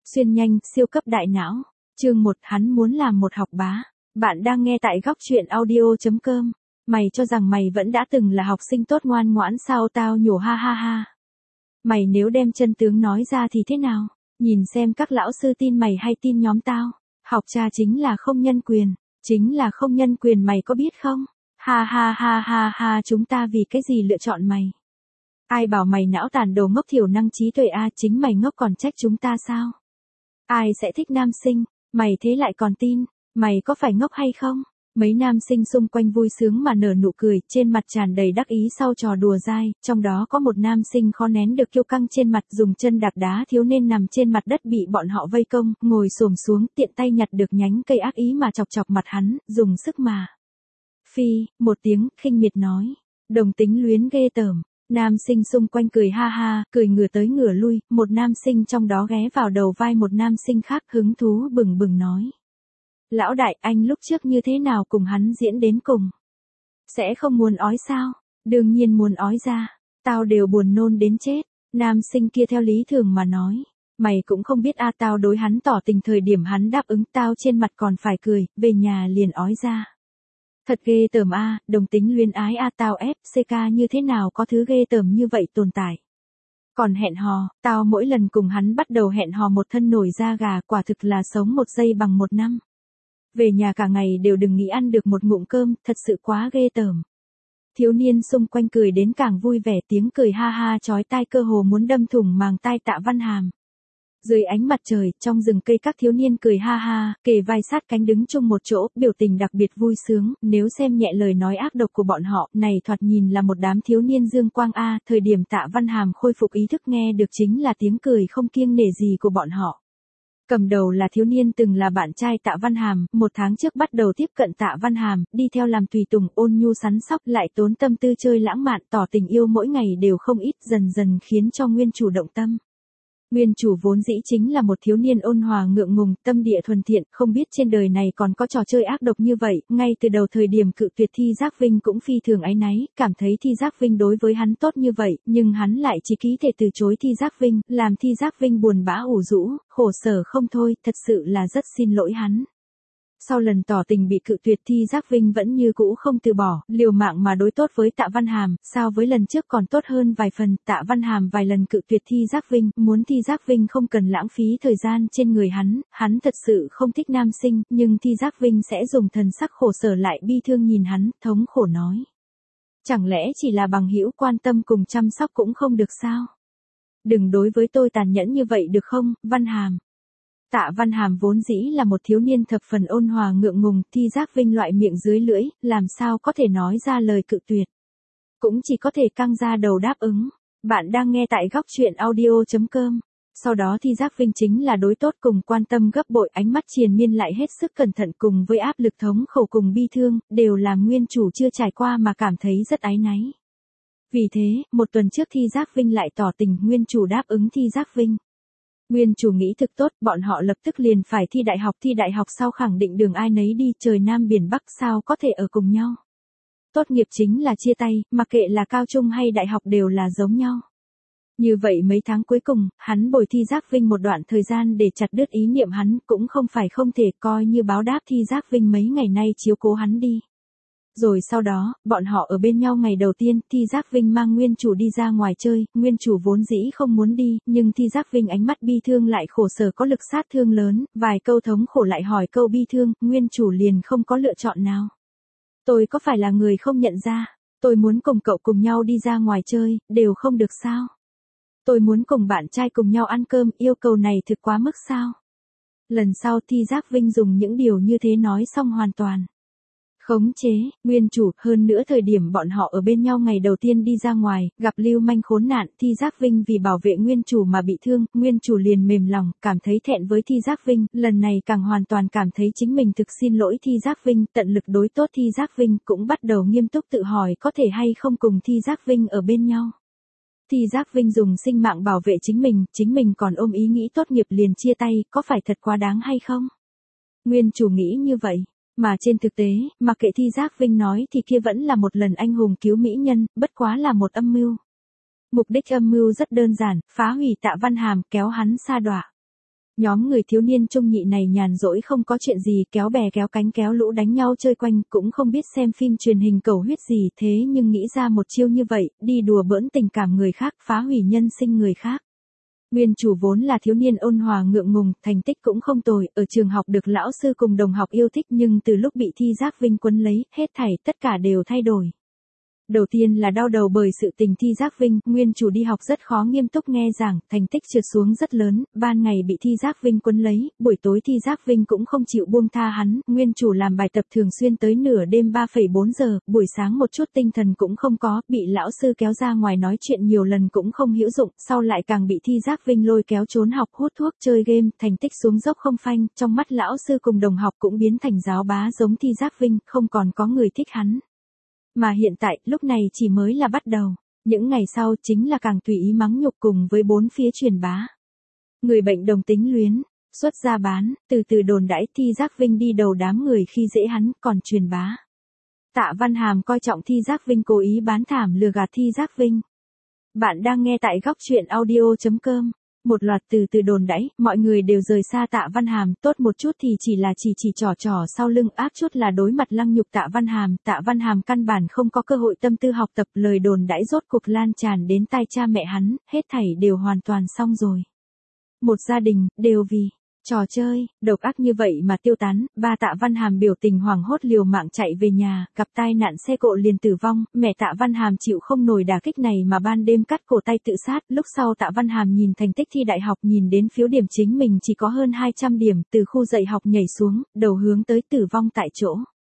Xuyên nhanh, siêu cấp đại não. Chương 1, hắn muốn làm một học bá. Bạn đang nghe tại góc truyện audio.com. Mày cho rằng mày vẫn đã từng là học sinh tốt ngoan ngoãn sao, tao nhổ ha ha ha. Mày nếu đem chân tướng nói ra thì thế nào? Nhìn xem các lão sư tin mày hay tin nhóm tao. Học cha chính là không nhân quyền. Chính là không nhân quyền, mày có biết không? Ha ha ha ha ha, chúng ta vì cái gì lựa chọn mày? Ai bảo mày não tàn đồ ngốc, thiểu năng trí tuệ a, chính mày ngốc còn trách chúng ta sao? Ai sẽ thích nam sinh, mày thế lại còn tin, mày có phải ngốc hay không? Mấy nam sinh xung quanh vui sướng mà nở nụ cười, trên mặt tràn đầy đắc ý sau trò đùa dai, trong đó có một nam sinh khó nén được kiêu căng trên mặt, dùng chân đạp đá thiếu niên nằm trên mặt đất bị bọn họ vây công, ngồi xổm xuống, tiện tay nhặt được nhánh cây ác ý mà chọc chọc mặt hắn, dùng sức mà. Phi, một tiếng, khinh miệt nói, đồng tính luyến ghê tởm. Nam sinh xung quanh cười ha ha, cười ngửa tới ngửa lui, một nam sinh trong đó ghé vào đầu vai một nam sinh khác, hứng thú bừng bừng nói. Lão đại, anh lúc trước như thế nào cùng hắn diễn đến cùng? Sẽ không muốn ói sao? Đương nhiên muốn ói ra, tao đều buồn nôn đến chết. Nam sinh kia theo lý thường mà nói. Mày cũng không biết a, tao đối hắn tỏ tình thời điểm hắn đáp ứng tao trên mặt còn phải cười, về nhà liền ói ra. Thật ghê tởm a, đồng tính luyến ái a, tao FCK như thế nào có thứ ghê tởm như vậy tồn tại. Còn hẹn hò, tao mỗi lần cùng hắn bắt đầu hẹn hò một thân nổi da gà, quả thực là sống một giây bằng một năm. Về nhà cả ngày đều đừng nghĩ ăn được một ngụm cơm, thật sự quá ghê tởm. Thiếu niên xung quanh cười đến càng vui vẻ, tiếng cười ha ha chói tai cơ hồ muốn đâm thủng màng tai Tạ Văn Hàm. Dưới ánh mặt trời, trong rừng cây các thiếu niên cười ha ha, kề vai sát cánh đứng chung một chỗ, biểu tình đặc biệt vui sướng, nếu xem nhẹ lời nói ác độc của bọn họ, này thoạt nhìn là một đám thiếu niên dương quang a, thời điểm Tạ Văn Hàm khôi phục ý thức nghe được chính là tiếng cười không kiêng nể gì của bọn họ. Cầm đầu là thiếu niên từng là bạn trai Tạ Văn Hàm, 1 tháng trước bắt đầu tiếp cận Tạ Văn Hàm, đi theo làm tùy tùng, ôn nhu sắn sóc, lại tốn tâm tư chơi lãng mạn, tỏ tình yêu mỗi ngày đều không ít, dần dần khiến cho nguyên chủ động tâm. Nguyên chủ vốn dĩ chính là một thiếu niên ôn hòa ngượng ngùng, tâm địa thuần thiện, không biết trên đời này còn có trò chơi ác độc như vậy, ngay từ đầu thời điểm cự tuyệt Thi Giác Vinh cũng phi thường áy náy, cảm thấy Thi Giác Vinh đối với hắn tốt như vậy, nhưng hắn lại chỉ ký thể từ chối Thi Giác Vinh, làm Thi Giác Vinh buồn bã ủ rũ, khổ sở không thôi, thật sự là rất xin lỗi hắn. Sau lần tỏ tình bị cự tuyệt, Thi Giác Vinh vẫn như cũ không từ bỏ, liều mạng mà đối tốt với Tạ Văn Hàm, so với lần trước còn tốt hơn vài phần. Tạ Văn Hàm vài lần cự tuyệt Thi Giác Vinh, muốn Thi Giác Vinh không cần lãng phí thời gian trên người hắn thật sự không thích nam sinh, nhưng Thi Giác Vinh sẽ dùng thần sắc khổ sở lại bi thương nhìn hắn, thống khổ nói. Chẳng lẽ chỉ là bằng hữu quan tâm cùng chăm sóc cũng không được sao? Đừng đối với tôi tàn nhẫn như vậy được không, Văn Hàm? Tạ Văn Hàm vốn dĩ là một thiếu niên thập phần ôn hòa ngượng ngùng, Thi Giác Vinh loại miệng dưới lưỡi, làm sao có thể nói ra lời cự tuyệt. Cũng chỉ có thể căng ra đầu đáp ứng. Bạn đang nghe tại góc truyện audio.com. Sau đó Thi Giác Vinh chính là đối tốt cùng quan tâm gấp bội, ánh mắt triền miên lại hết sức cẩn thận cùng với áp lực thống khổ cùng bi thương, đều làm nguyên chủ chưa trải qua mà cảm thấy rất áy náy. Vì thế, 1 tuần trước Thi Giác Vinh lại tỏ tình, nguyên chủ đáp ứng Thi Giác Vinh. Nguyên chủ nghĩ thực tốt, bọn họ lập tức liền phải thi đại học sau khẳng định đường ai nấy đi, trời Nam biển Bắc sao có thể ở cùng nhau. Tốt nghiệp chính là chia tay, mặc kệ là cao trung hay đại học đều là giống nhau. Như vậy mấy tháng cuối cùng, hắn bồi Thi Giác Vinh một đoạn thời gian để chặt đứt ý niệm hắn, cũng không phải không thể, coi như báo đáp Thi Giác Vinh mấy ngày nay chiếu cố hắn đi. Rồi sau đó, bọn họ ở bên nhau ngày đầu tiên, Thi Giác Vinh mang nguyên chủ đi ra ngoài chơi, nguyên chủ vốn dĩ không muốn đi, nhưng Thi Giác Vinh ánh mắt bi thương lại khổ sở có lực sát thương lớn, vài câu thống khổ lại hỏi câu bi thương, nguyên chủ liền không có lựa chọn nào. Tôi có phải là người không nhận ra, tôi muốn cùng cậu cùng nhau đi ra ngoài chơi, đều không được sao? Tôi muốn cùng bạn trai cùng nhau ăn cơm, yêu cầu này thực quá mức sao? Lần sau Thi Giác Vinh dùng những điều như thế nói xong hoàn toàn khống chế, nguyên chủ, hơn nữa thời điểm bọn họ ở bên nhau ngày đầu tiên đi ra ngoài, gặp lưu manh khốn nạn, Thi Giác Vinh vì bảo vệ nguyên chủ mà bị thương, nguyên chủ liền mềm lòng, cảm thấy thẹn với Thi Giác Vinh, lần này càng hoàn toàn cảm thấy chính mình thực xin lỗi Thi Giác Vinh, tận lực đối tốt Thi Giác Vinh, cũng bắt đầu nghiêm túc tự hỏi có thể hay không cùng Thi Giác Vinh ở bên nhau. Thi Giác Vinh dùng sinh mạng bảo vệ chính mình còn ôm ý nghĩ tốt nghiệp liền chia tay, có phải thật quá đáng hay không? Nguyên chủ nghĩ như vậy. Mà trên thực tế, mặc kệ Thi Giác Vinh nói thì kia vẫn là một lần anh hùng cứu mỹ nhân, bất quá là một âm mưu. Mục đích âm mưu rất đơn giản, phá hủy Tạ Văn Hàm, kéo hắn sa đọa. Nhóm người thiếu niên trung nhị này nhàn rỗi không có chuyện gì, kéo bè kéo cánh kéo lũ đánh nhau chơi quanh, cũng không biết xem phim truyền hình cầu huyết gì, thế nhưng nghĩ ra một chiêu như vậy, đi đùa bỡn tình cảm người khác, phá hủy nhân sinh người khác. Nguyên chủ vốn là thiếu niên ôn hòa ngượng ngùng, thành tích cũng không tồi, ở trường học được lão sư cùng đồng học yêu thích, nhưng từ lúc bị Thi Giác Vinh quấn lấy, hết thảy tất cả đều thay đổi. Đầu tiên là đau đầu bởi sự tình Thi Giác Vinh, nguyên chủ đi học rất khó nghiêm túc nghe giảng, thành tích trượt xuống rất lớn, ban ngày bị Thi Giác Vinh quấn lấy, buổi tối Thi Giác Vinh cũng không chịu buông tha hắn, nguyên chủ làm bài tập thường xuyên tới nửa đêm 3,4 giờ, buổi sáng một chút tinh thần cũng không có, bị lão sư kéo ra ngoài nói chuyện nhiều lần cũng không hữu dụng, sau lại càng bị Thi Giác Vinh lôi kéo trốn học, hút thuốc, chơi game, thành tích xuống dốc không phanh, trong mắt lão sư cùng đồng học cũng biến thành giáo bá giống Thi Giác Vinh, không còn có người thích hắn. Mà hiện tại, lúc này chỉ mới là bắt đầu, những ngày sau chính là càng tùy ý mắng nhục cùng với bốn phía truyền bá. Người bệnh đồng tính luyến, xuất ra bán, từ từ đồn đãi Thi Giác Vinh đi đầu đám người khi dễ hắn, còn truyền bá. Tạ Văn Hàm coi trọng Thi Giác Vinh cố ý bán thảm lừa gạt Thi Giác Vinh. Bạn đang nghe tại góc truyện audio.com. Một loạt từ đồn đãi, mọi người đều rời xa Tạ Văn Hàm, tốt một chút thì chỉ là chỉ trò sau lưng, ác chút là đối mặt lăng nhục Tạ Văn Hàm căn bản không có cơ hội tâm tư học tập, lời đồn đãi rốt cuộc lan tràn đến tai cha mẹ hắn, hết thảy đều hoàn toàn xong rồi. Một gia đình, đều vì trò chơi, độc ác như vậy mà tiêu tán, ba Tạ Văn Hàm biểu tình hoảng hốt liều mạng chạy về nhà, gặp tai nạn xe cộ liền tử vong, mẹ Tạ Văn Hàm chịu không nổi đả kích này mà ban đêm cắt cổ tay tự sát, lúc sau Tạ Văn Hàm nhìn thành tích thi đại học, nhìn đến phiếu điểm chính mình chỉ có hơn 200 điểm, từ khu dạy học nhảy xuống, đầu hướng tới tử vong tại chỗ.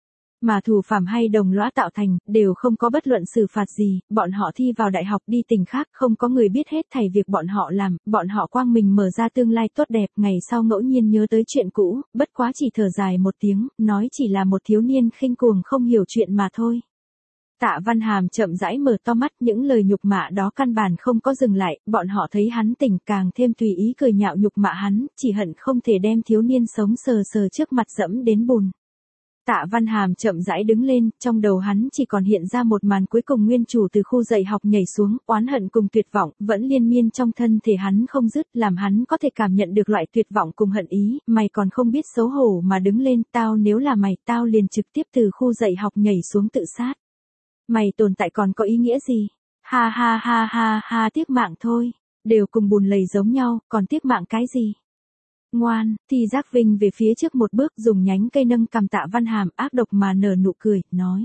Mà thủ phạm hay đồng lõa tạo thành, đều không có bất luận xử phạt gì, bọn họ thi vào đại học đi tỉnh khác, không có người biết hết thảy việc bọn họ làm, bọn họ quang mình mở ra tương lai tốt đẹp, ngày sau ngẫu nhiên nhớ tới chuyện cũ, bất quá chỉ thở dài một tiếng, nói chỉ là một thiếu niên khinh cuồng không hiểu chuyện mà thôi. Tạ Văn Hàm chậm rãi mở to mắt, những lời nhục mạ đó căn bản không có dừng lại, bọn họ thấy hắn tỉnh càng thêm tùy ý cười nhạo nhục mạ hắn, chỉ hận không thể đem thiếu niên sống sờ sờ trước mặt dẫm đến bùn. Tạ Văn Hàm chậm rãi đứng lên, trong đầu hắn chỉ còn hiện ra một màn cuối cùng, nguyên chủ từ khu dạy học nhảy xuống, oán hận cùng tuyệt vọng, vẫn liên miên trong thân thể hắn không dứt, làm hắn có thể cảm nhận được loại tuyệt vọng cùng hận ý, mày còn không biết xấu hổ mà đứng lên, tao nếu là mày, tao liền trực tiếp từ khu dạy học nhảy xuống tự sát. Mày tồn tại còn có ý nghĩa gì? Ha ha ha ha ha, tiếc mạng thôi, đều cùng bùn lầy giống nhau, còn tiếc mạng cái gì? Ngoan, Thi Giác Vinh về phía trước một bước, dùng nhánh cây nâng cằm Tạ Văn Hàm, ác độc mà nở nụ cười, nói.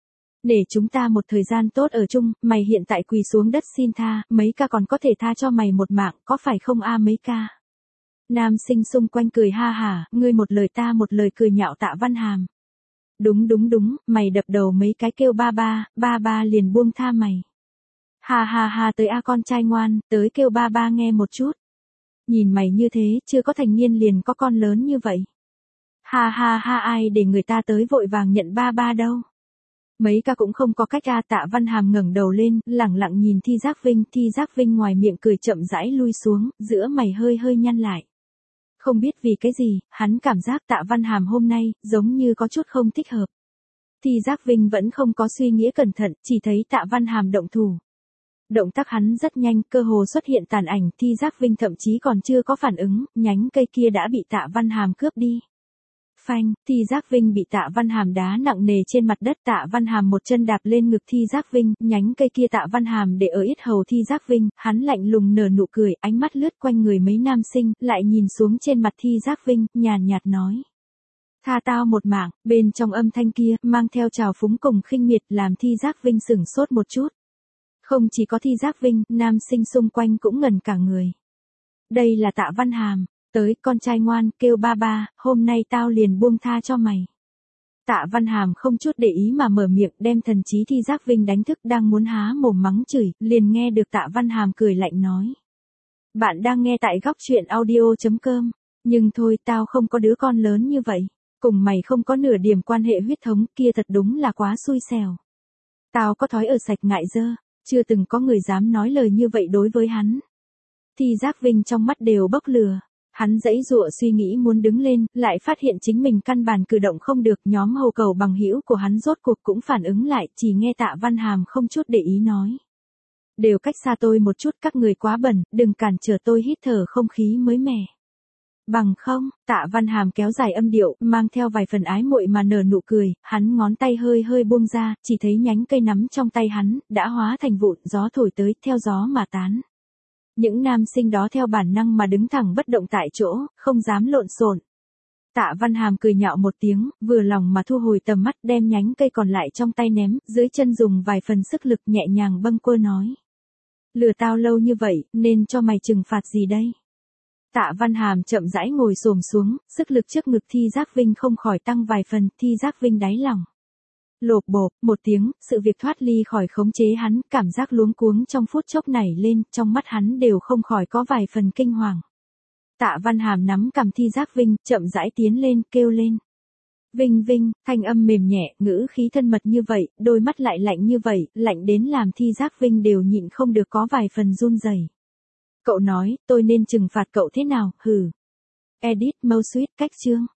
Để chúng ta một thời gian tốt ở chung, mày hiện tại quỳ xuống đất xin tha, mấy ca còn có thể tha cho mày một mạng, có phải không a mấy ca? Nam sinh xung quanh cười ha hả, ngươi một lời ta một lời cười nhạo Tạ Văn Hàm. Đúng, mày đập đầu mấy cái kêu ba ba liền buông tha mày. Ha ha ha, tới a con trai ngoan, tới kêu ba nghe một chút. Nhìn mày như thế, chưa có thành niên liền có con lớn như vậy. Ha ha ha, ai để người ta tới vội vàng nhận ba đâu. Mấy ca cũng không có cách a. Tạ Văn Hàm ngẩng đầu lên, lẳng lặng nhìn Thi Giác Vinh ngoài miệng cười chậm rãi lui xuống, giữa mày hơi nhăn lại. Không biết vì cái gì, hắn cảm giác Tạ Văn Hàm hôm nay, giống như có chút không thích hợp. Thi Giác Vinh vẫn không có suy nghĩ cẩn thận, chỉ thấy Tạ Văn Hàm động thủ. Động tác hắn rất nhanh, cơ hồ xuất hiện tàn ảnh, Thi Giác Vinh thậm chí còn chưa có phản ứng, nhánh cây kia đã bị Tạ Văn Hàm cướp đi. Phanh, Thi Giác Vinh bị Tạ Văn Hàm đá nặng nề trên mặt đất, Tạ Văn Hàm một chân đạp lên ngực Thi Giác Vinh, nhánh cây kia Tạ Văn Hàm để ở yết hầu Thi Giác Vinh, hắn lạnh lùng nở nụ cười, ánh mắt lướt quanh người mấy nam sinh, lại nhìn xuống trên mặt Thi Giác Vinh, nhàn nhạt nói. Tha tao một mạng, bên trong âm thanh kia, mang theo trào phúng cùng khinh miệt, làm Thi Giác Vinh sửng sốt một chút. Không chỉ có Thi Giác Vinh, nam sinh xung quanh cũng ngẩn cả người. Đây là Tạ Văn Hàm, tới, con trai ngoan, kêu ba, hôm nay tao liền buông tha cho mày. Tạ Văn Hàm không chút để ý mà mở miệng, đem thần trí Thi Giác Vinh đánh thức, đang muốn há mồm mắng chửi, liền nghe được Tạ Văn Hàm cười lạnh nói. Bạn đang nghe tại góc truyện audio.com, nhưng thôi tao không có đứa con lớn như vậy, cùng mày không có nửa điểm quan hệ huyết thống, kia thật đúng là quá xui xẻo. Tao có thói ở sạch ngại dơ. Chưa từng có người dám nói lời như vậy đối với hắn. Thi Giác Vinh trong mắt đều bốc lửa. Hắn giãy giụa suy nghĩ muốn đứng lên, lại phát hiện chính mình căn bản cử động không được. Nhóm hầu cầu bằng hữu của hắn rốt cuộc cũng phản ứng lại, chỉ nghe Tạ Văn Hàm không chút để ý nói. Đều cách xa tôi một chút, các người quá bẩn, đừng cản trở tôi hít thở không khí mới mẻ. Bằng không, Tạ Văn Hàm kéo dài âm điệu, mang theo vài phần ái muội mà nở nụ cười, hắn ngón tay hơi hơi buông ra, chỉ thấy nhánh cây nắm trong tay hắn, đã hóa thành vụn, gió thổi tới, theo gió mà tán. Những nam sinh đó theo bản năng mà đứng thẳng bất động tại chỗ, không dám lộn xộn. Tạ Văn Hàm cười nhạo một tiếng, vừa lòng mà thu hồi tầm mắt, đem nhánh cây còn lại trong tay ném, dưới chân dùng vài phần sức lực nhẹ nhàng bâng quơ nói. Lừa tao lâu như vậy, nên cho mày trừng phạt gì đây? Tạ Văn Hàm chậm rãi ngồi xổm xuống, sức lực trước ngực Thi Giác Vinh không khỏi tăng vài phần, Thi Giác Vinh đáy lòng. Lộp bộp, một tiếng, sự việc thoát ly khỏi khống chế hắn, cảm giác luống cuống trong phút chốc nảy lên, trong mắt hắn đều không khỏi có vài phần kinh hoàng. Tạ Văn Hàm nắm cầm Thi Giác Vinh, chậm rãi tiến lên, kêu lên. Vinh Vinh, thanh âm mềm nhẹ, ngữ khí thân mật như vậy, đôi mắt lại lạnh như vậy, lạnh đến làm Thi Giác Vinh đều nhịn không được có vài phần run rẩy. Cậu nói, tôi nên trừng phạt cậu thế nào, hừ. Edit Mâu Sweet cách chương.